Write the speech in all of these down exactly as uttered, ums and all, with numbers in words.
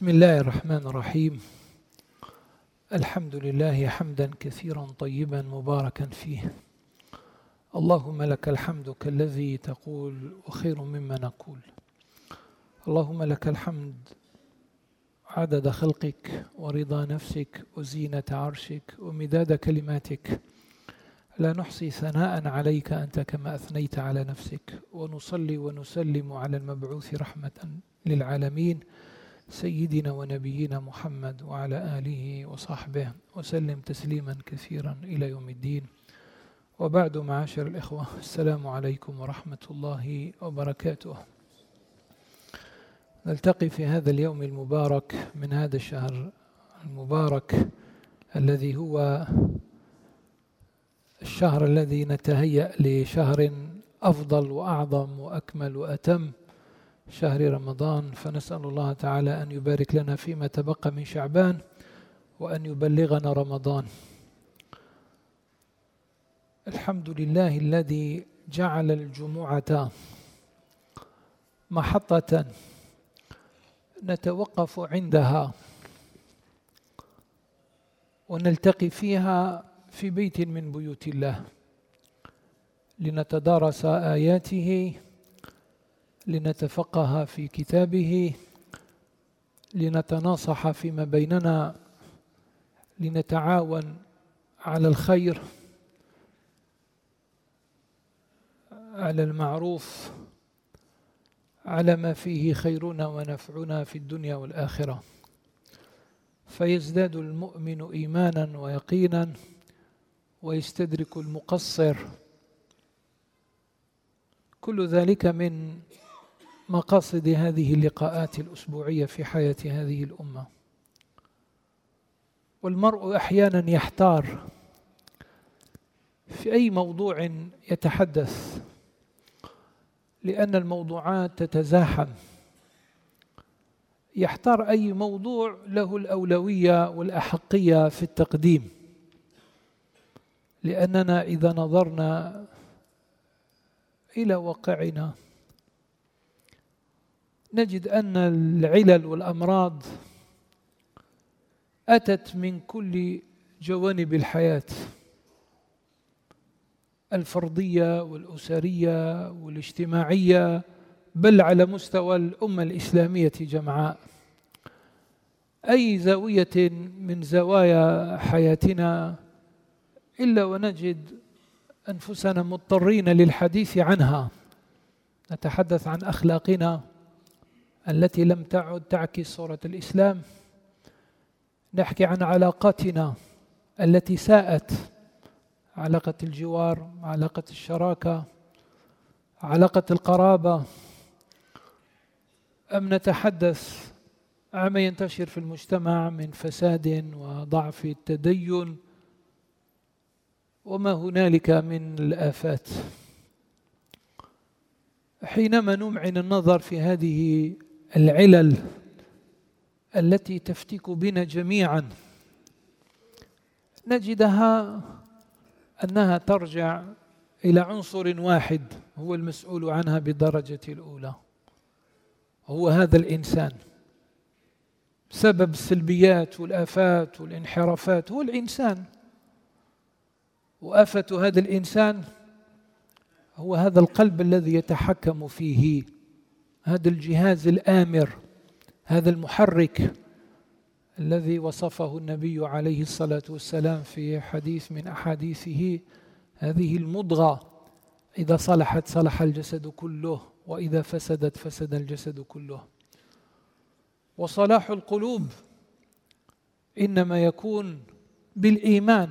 بسم الله الرحمن الرحيم. الحمد لله حمدا كثيرا طيبا مباركا فيه. اللهم لك الحمد كالذي تقول وخير مما نقول. اللهم لك الحمد عدد خلقك ورضا نفسك وزينة عرشك ومداد كلماتك، لا نحصي ثناء عليك أنت كما أثنيت على نفسك. ونصلي ونسلم على المبعوث رحمة للعالمين سيدنا ونبينا محمد وعلى آله وصحبه وسلم تسليما كثيرا إلى يوم الدين. وبعد، معاشر الإخوة، السلام عليكم ورحمة الله وبركاته. نلتقي في هذا اليوم المبارك من هذا الشهر المبارك الذي هو الشهر الذي نتهيأ لشهر أفضل وأعظم وأكمل وأتم، شهر رمضان. فنسأل الله تعالى أن يبارك لنا فيما تبقى من شعبان وأن يبلغنا رمضان. الحمد لله الذي جعل الجمعة محطة نتوقف عندها ونلتقي فيها في بيت من بيوت الله لنتدارس آياته، لنتفقه في كتابه، لنتناصح فيما بيننا، لنتعاون على الخير، على المعروف، على ما فيه خيرنا ونفعنا في الدنيا والآخرة، فيزداد المؤمن إيمانا ويقينا ويستدرك المقصر. كل ذلك من مقاصد هذه اللقاءات الأسبوعية في حياة هذه الأمة. والمرء أحيانا يحتار في أي موضوع يتحدث، لأن الموضوعات تتزاحم. يحتار أي موضوع له الأولوية والأحقية في التقديم، لأننا إذا نظرنا إلى واقعنا نجد أن العلل والأمراض أتت من كل جوانب الحياة، الفردية والأسرية والاجتماعية، بل على مستوى الأمة الإسلامية جمعاء. أي زاوية من زوايا حياتنا إلا ونجد أنفسنا مضطرين للحديث عنها. نتحدث عن أخلاقنا التي لم تعد تعكس صورة الإسلام، نحكي عن علاقاتنا التي ساءت، علاقة الجوار، علاقة الشراكة، علاقة القرابة، أم نتحدث عما ينتشر في المجتمع من فساد وضعف التدين وما هنالك من الآفات. حينما نمعن النظر في هذه العلل التي تفتك بنا جميعا نجدها أنها ترجع إلى عنصر واحد هو المسؤول عنها بالدرجة الأولى، هو هذا الإنسان. سبب السلبيات والآفات والانحرافات هو الإنسان، وآفة هذا الإنسان هو هذا القلب الذي يتحكم فيه، هذا الجهاز الآمر، هذا المحرك الذي وصفه النبي عليه الصلاة والسلام في حديث من أحاديثه: هذه المضغة إذا صلحت صلح الجسد كله، وإذا فسدت فسد الجسد كله. وصلاح القلوب إنما يكون بالإيمان،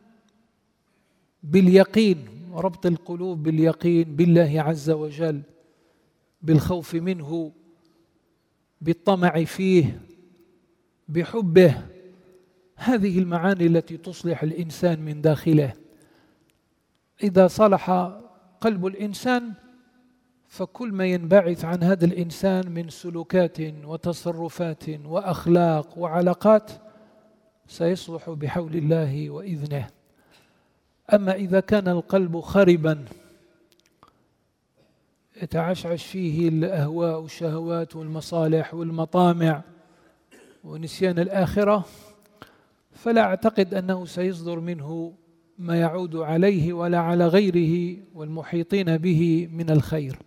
باليقين، ربط القلوب باليقين بالله عز وجل، بالخوف منه، بالطمع فيه، بحبه. هذه المعاني التي تصلح الإنسان من داخله. إذا صلح قلب الإنسان فكل ما ينبعث عن هذا الإنسان من سلوكات وتصرفات وأخلاق وعلاقات سيصلح بحول الله وإذنه. أما إذا كان القلب خربا يتعشعش فيه الأهواء والشهوات والمصالح والمطامع ونسيان الآخرة، فلا أعتقد أنه سيصدر منه ما يعود عليه ولا على غيره والمحيطين به من الخير.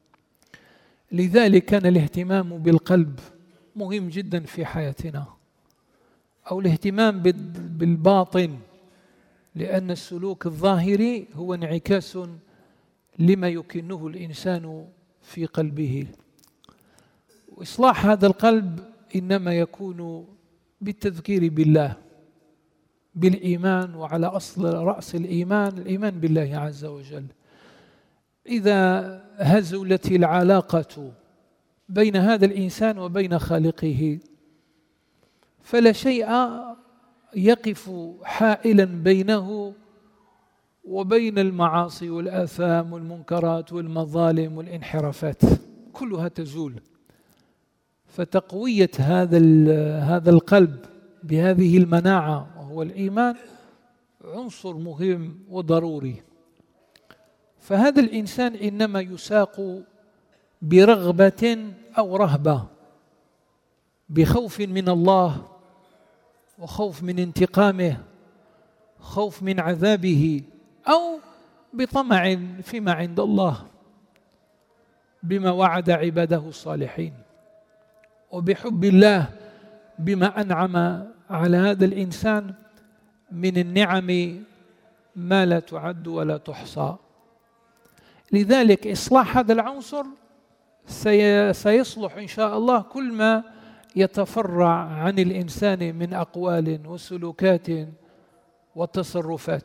لذلك كان الاهتمام بالقلب مهم جدا في حياتنا، أو الاهتمام بالباطن، لأن السلوك الظاهري هو انعكاس لما يكنه الإنسان في قلبه. وإصلاح هذا القلب إنما يكون بالتذكير بالله، بالإيمان، وعلى أصل رأس الإيمان الإيمان بالله عز وجل. إذا هزلت العلاقة بين هذا الإنسان وبين خالقه فلا شيء يقف حائلا بينه وبين المعاصي والآثام والمنكرات والمظالم والانحرافات، كلها تزول. فتقوية هذا هذا القلب بهذه المناعة وهو الإيمان عنصر مهم وضروري. فهذا الإنسان إنما يساق برغبة أو رهبة، بخوف من الله وخوف من انتقامه، خوف من عذابه، أو بطمع فيما عند الله بما وعد عباده الصالحين، وبحب الله بما أنعم على هذا الإنسان من النعم ما لا تعد ولا تحصى. لذلك إصلاح هذا العنصر سيصلح إن شاء الله كل ما يتفرع عن الإنسان من أقوال وسلوكات وتصرفات.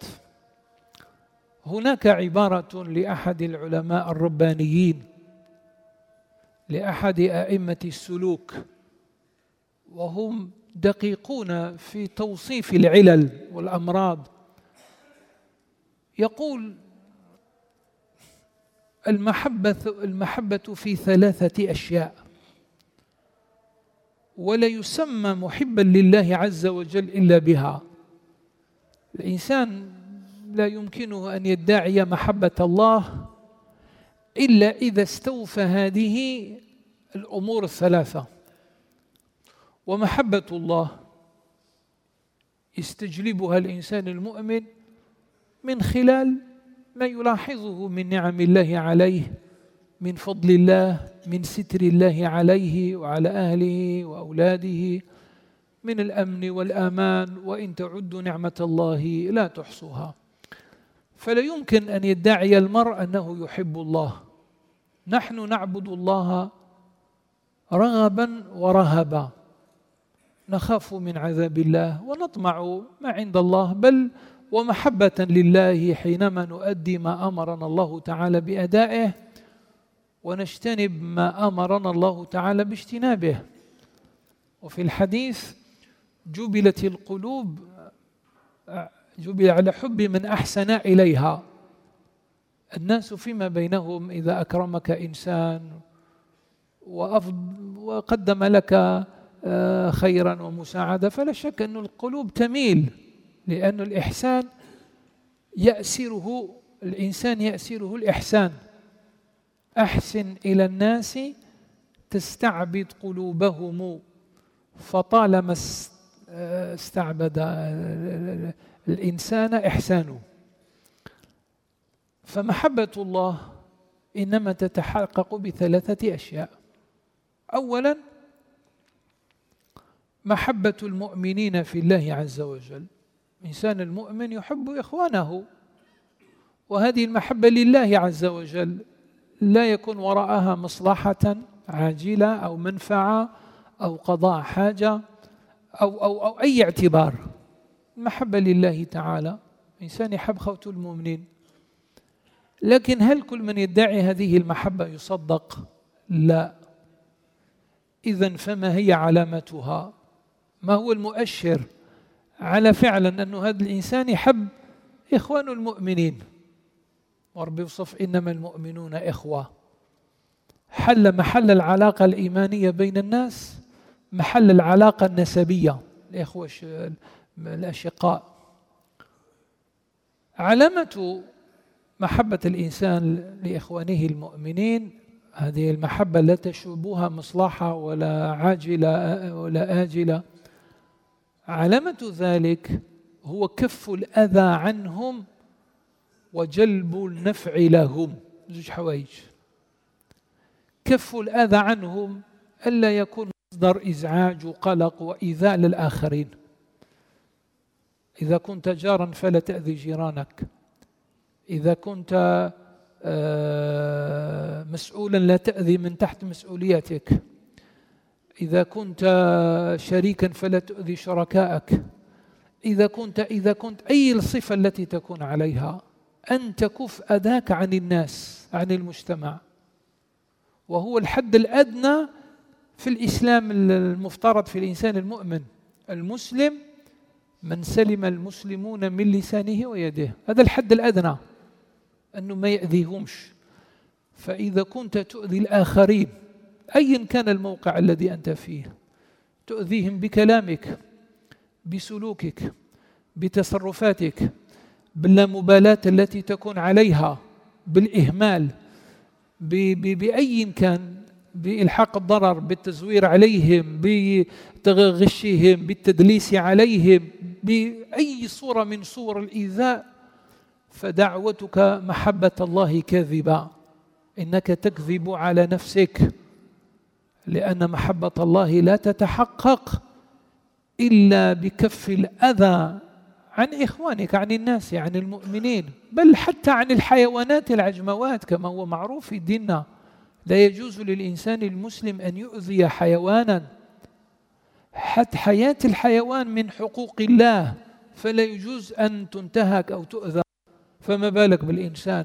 هناك عبارة لأحد العلماء الربانيين، لأحد أئمة السلوك، وهم دقيقون في توصيف العلل والأمراض. يقول: المحبة المحبة في ثلاثة أشياء، ولا يسمى محبا لله عز وجل إلا بها. الإنسان لا يمكنه أن يدعي محبة الله إلا إذا استوفى هذه الأمور الثلاثة. ومحبة الله يستجلبها الإنسان المؤمن من خلال ما يلاحظه من نعم الله عليه، من فضل الله، من ستر الله عليه وعلى أهله وأولاده، من الأمن والأمان، وإن تعدوا نعمة الله لا تحصوها. فلا يمكن أن يدعي المرء أنه يحب الله. نحن نعبد الله رغبا ورهبا، نخاف من عذاب الله ونطمع ما عند الله، بل ومحبة لله حينما نؤدي ما أمرنا الله تعالى بأدائه ونجتنب ما أمرنا الله تعالى باجتنابه. وفي الحديث: جبلت القلوب جبل على حب من أحسن إليها. الناس فيما بينهم إذا أكرمك إنسان وقدم لك خيرا ومساعدة فلا شك أن القلوب تميل، لأن الإحسان يأسره الإنسان يأسره الإحسان. أحسن إلى الناس تستعبد قلوبهم، فطالما استعبد الإنسان إحسانه. فمحبة الله إنما تتحقق بثلاثة أشياء. أولا، محبة المؤمنين في الله عز وجل. الإنسان المؤمن يحب إخوانه، وهذه المحبة لله عز وجل، لا يكون وراءها مصلحة عاجلة أو منفعة أو قضاء حاجة أو, أو, أو أي اعتبار. المحبة لله تعالى، الإنسان يحب خوته المؤمنين. لكن هل كل من يدعي هذه المحبة يصدق؟ لا. إذن فما هي علامتها؟ ما هو المؤشر على فعلا أن هذا الإنسان يحب إخوان المؤمنين؟ ورب يوصف: إنما المؤمنون إخوة. حل محل العلاقة الإيمانية بين الناس محل العلاقة النسبية، الإخوة الأشقاء. علامة محبة الإنسان لإخوانه المؤمنين هذه المحبة لا تشوبها مصلحة ولا عاجلة ولا آجلة، علامة ذلك هو كف الأذى عنهم وجلب النفع لهم. زوج حوايج: كف الأذى عنهم، ألا يكون مصدر إزعاج وقلق وإيذاء للآخرين. إذا كنت جارا فلا تأذي جيرانك، إذا كنت مسؤولا لا تأذي من تحت مسؤوليتك، إذا كنت شريكا فلا تؤذي شركائك، إذا كنت إذا كنت أي الصفة التي تكون عليها أن تكف أذاك عن الناس، عن المجتمع. وهو الحد الأدنى في الإسلام المفترض في الإنسان المؤمن. المسلم من سلم المسلمون من لسانه ويده، هذا الحد الأدنى، أنه ما يأذيهمش. فإذا كنت تؤذي الآخرين أيا كان الموقع الذي أنت فيه، تؤذيهم بكلامك، بسلوكك، بتصرفاتك، باللامبالاة التي تكون عليها، بالإهمال، بأي كان، بإلحاق الضرر، بالتزوير عليهم، بغشهم، بالتدليس عليهم، بأي صورة من صور الإيذاء، فدعوتك محبة الله كاذبة، إنك تكذب على نفسك، لأن محبة الله لا تتحقق إلا بكف الأذى عن إخوانك، عن الناس، عن المؤمنين، بل حتى عن الحيوانات العجموات كما هو معروف في ديننا. لا يجوز للإنسان المسلم أن يؤذي حيوانا، حتى حياة الحيوان من حقوق الله، فلا يجوز أن تنتهك أو تؤذى، فما بالك بالإنسان.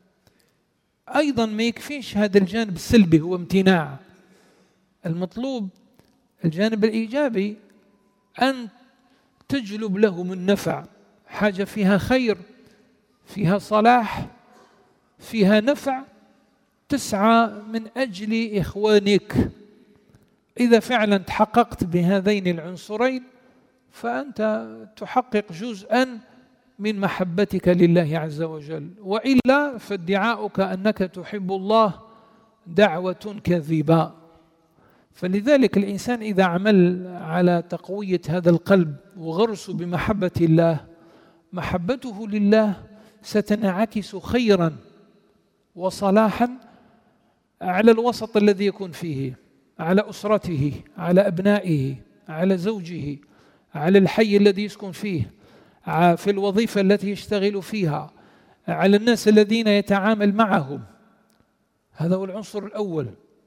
أيضا ما يكفيش هذا الجانب السلبي، هو امتناع. المطلوب الجانب الإيجابي، أن تجلب لهم النفع، حاجة فيها خير، فيها صلاح، فيها نفع، تسعى من أجل إخوانك. إذا فعلا تحققت بهذين العنصرين فأنت تحقق جزءا من محبتك لله عز وجل، وإلا فادعاؤك أنك تحب الله دعوة كاذبة. فلذلك الإنسان إذا عمل على تقوية هذا القلب وغرسه بمحبة الله، محبته لله ستنعكس خيرا وصلاحا على الوسط الذي يكون فيه، على أسرته، على أبنائه، على زوجه، على الحي الذي يسكن فيه، في الوظيفة التي يشتغل فيها، على الناس الذين يتعامل معهم. هذا هو العنصر الأول.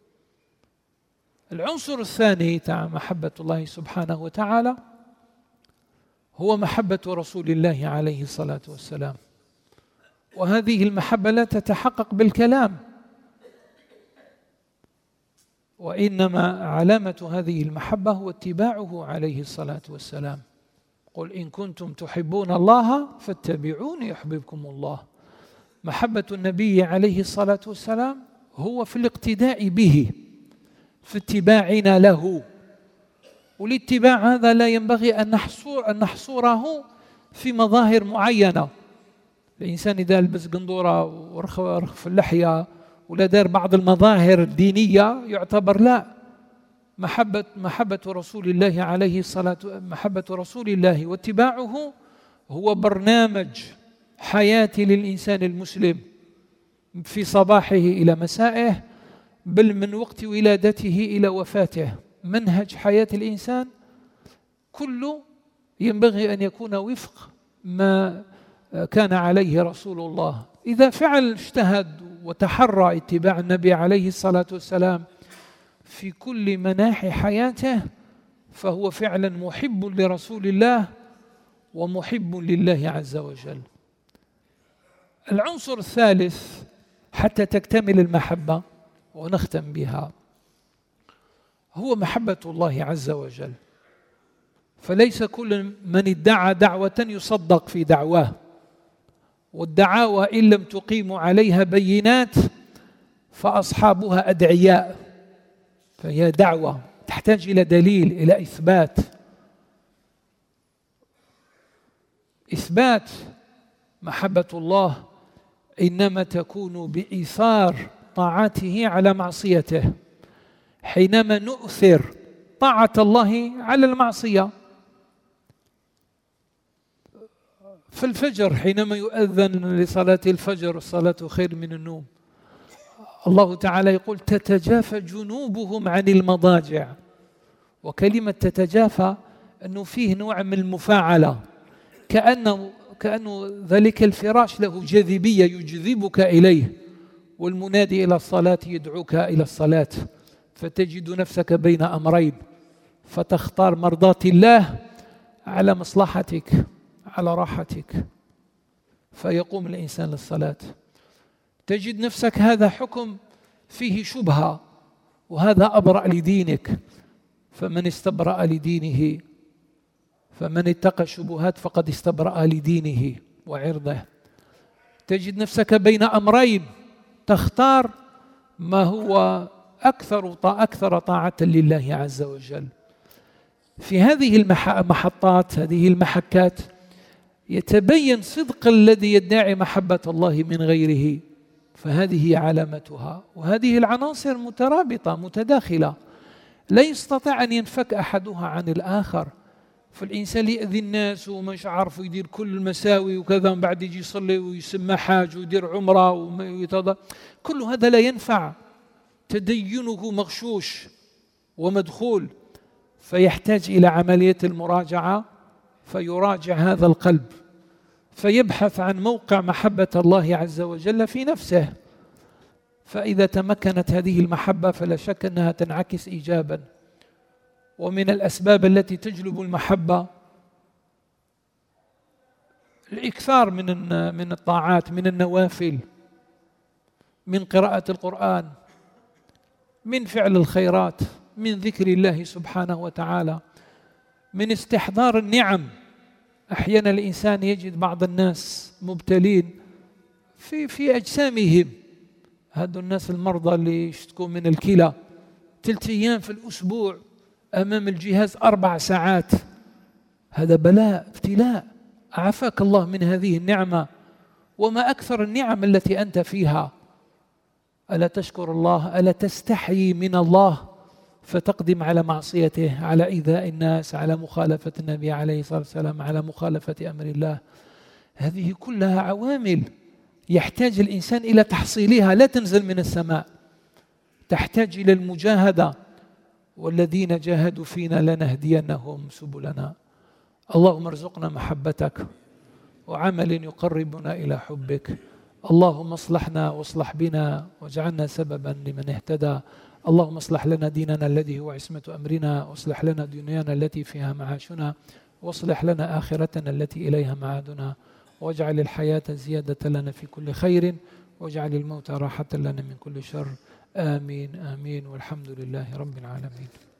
العنصر الثاني تاع محبة الله سبحانه وتعالى هو محبة رسول الله عليه الصلاة والسلام. وهذه المحبة لا تتحقق بالكلام، وإنما علامة هذه المحبة هو اتباعه عليه الصلاة والسلام. قل إن كنتم تحبون الله فاتبعوني يحببكم الله. محبة النبي عليه الصلاة والسلام هو في الاقتداء به، في اتباعنا له. والاتباع هذا لا ينبغي أن نحصر أن نحصره في مظاهر معينة. الإنسان إذا لبس قندورة ورخ في اللحية ولا دار بعض المظاهر الدينية يعتبر لا. محبة محبة رسول الله عليه الصلاة محبة رسول الله واتباعه هو برنامج حياة للإنسان المسلم في صباحه إلى مسائه، بل من وقت ولادته إلى وفاته. منهج حياة الإنسان كله ينبغي أن يكون وفق ما كان عليه رسول الله. إذا فعل اجتهد وتحرى اتباع النبي عليه الصلاة والسلام في كل مناحي حياته فهو فعلا محب لرسول الله ومحب لله عز وجل. العنصر الثالث حتى تكتمل المحبة ونختم بها هو محبة الله عز وجل. فليس كل من ادعى دعوة يصدق في دعواه، والدعاوى إن لم تقيموا عليها بينات فأصحابها أدعياء. فهي دعوة تحتاج إلى دليل، إلى إثبات. إثبات محبة الله إنما تكون بإيثار طاعته على معصيته. حينما نؤثر طاعة الله على المعصية، في الفجر حينما يؤذن لصلاة الفجر الصلاة خير من النوم، الله تعالى يقول تتجافى جنوبهم عن المضاجع. وكلمة تتجافى أنه فيه نوع من المفاعلة، كأنه, كأنه ذلك الفراش له جاذبية يجذبك إليه، والمنادي إلى الصلاة يدعوك إلى الصلاة، فتجد نفسك بين أمرين، فتختار مرضاة الله على مصلحتك على راحتك، فيقوم الإنسان للصلاة. تجد نفسك هذا حكم فيه شبهة وهذا أبرأ لدينك، فمن استبرأ لدينه فمن اتقى الشبهات فقد استبرأ لدينه وعرضه. تجد نفسك بين أمرين، تختار ما هو أكثر أكثر طاعة لله عز وجل. في هذه المحطات هذه المحكات يتبين صدق الذي يدعي محبة الله من غيره، فهذه علامتها. وهذه العناصر مترابطة متداخلة، لا يستطيع أن ينفك أحدها عن الآخر. فالإنسان يأذي الناس ومش عارف يدير كل المساوي وكذا، من بعد يجي يصلي ويسمى حاج ويدير عمرة ويتضى، كل هذا لا ينفع، تدينه مغشوش ومدخول، فيحتاج إلى عملية المراجعة، فيراجع هذا القلب، فيبحث عن موقع محبة الله عز وجل في نفسه. فإذا تمكنت هذه المحبة فلا شك أنها تنعكس إيجابا. ومن الأسباب التي تجلب المحبة الإكثار من من الطاعات، من النوافل، من قراءة القرآن، من فعل الخيرات، من ذكر الله سبحانه وتعالى، من استحضار النعم. أحيانا الإنسان يجد بعض الناس مبتلين في في أجسامهم، هذو الناس المرضى اللي يشتكون من الكلى، ثلاث أيام في الأسبوع أمام الجهاز أربع ساعات، هذا بلاء ابتلاء. عافاك الله من هذه النعمة، وما أكثر النعم التي أنت فيها. ألا تشكر الله؟ ألا تستحي من الله فتقدم على معصيته، على إيذاء الناس، على مخالفة النبي عليه الصلاة والسلام، على مخالفة أمر الله؟ هذه كلها عوامل يحتاج الإنسان إلى تحصيلها، لا تنزل من السماء، تحتاج إلى المجاهدة. والذين جاهدوا فينا لنهدينهم سبلنا. اللهم ارزقنا محبتك وعمل يقربنا إلى حبك. اللهم اصلحنا واصلح بنا واجعلنا سببا لمن اهتدى. اللهم اصلح لنا ديننا الذي هو عصمة أمرنا، واصلح لنا دنيانا التي فيها معاشنا، واصلح لنا آخرتنا التي إليها معادنا، واجعل الحياة زيادة لنا في كل خير، واجعل الموت راحة لنا من كل شر. آمين آمين، والحمد لله رب العالمين.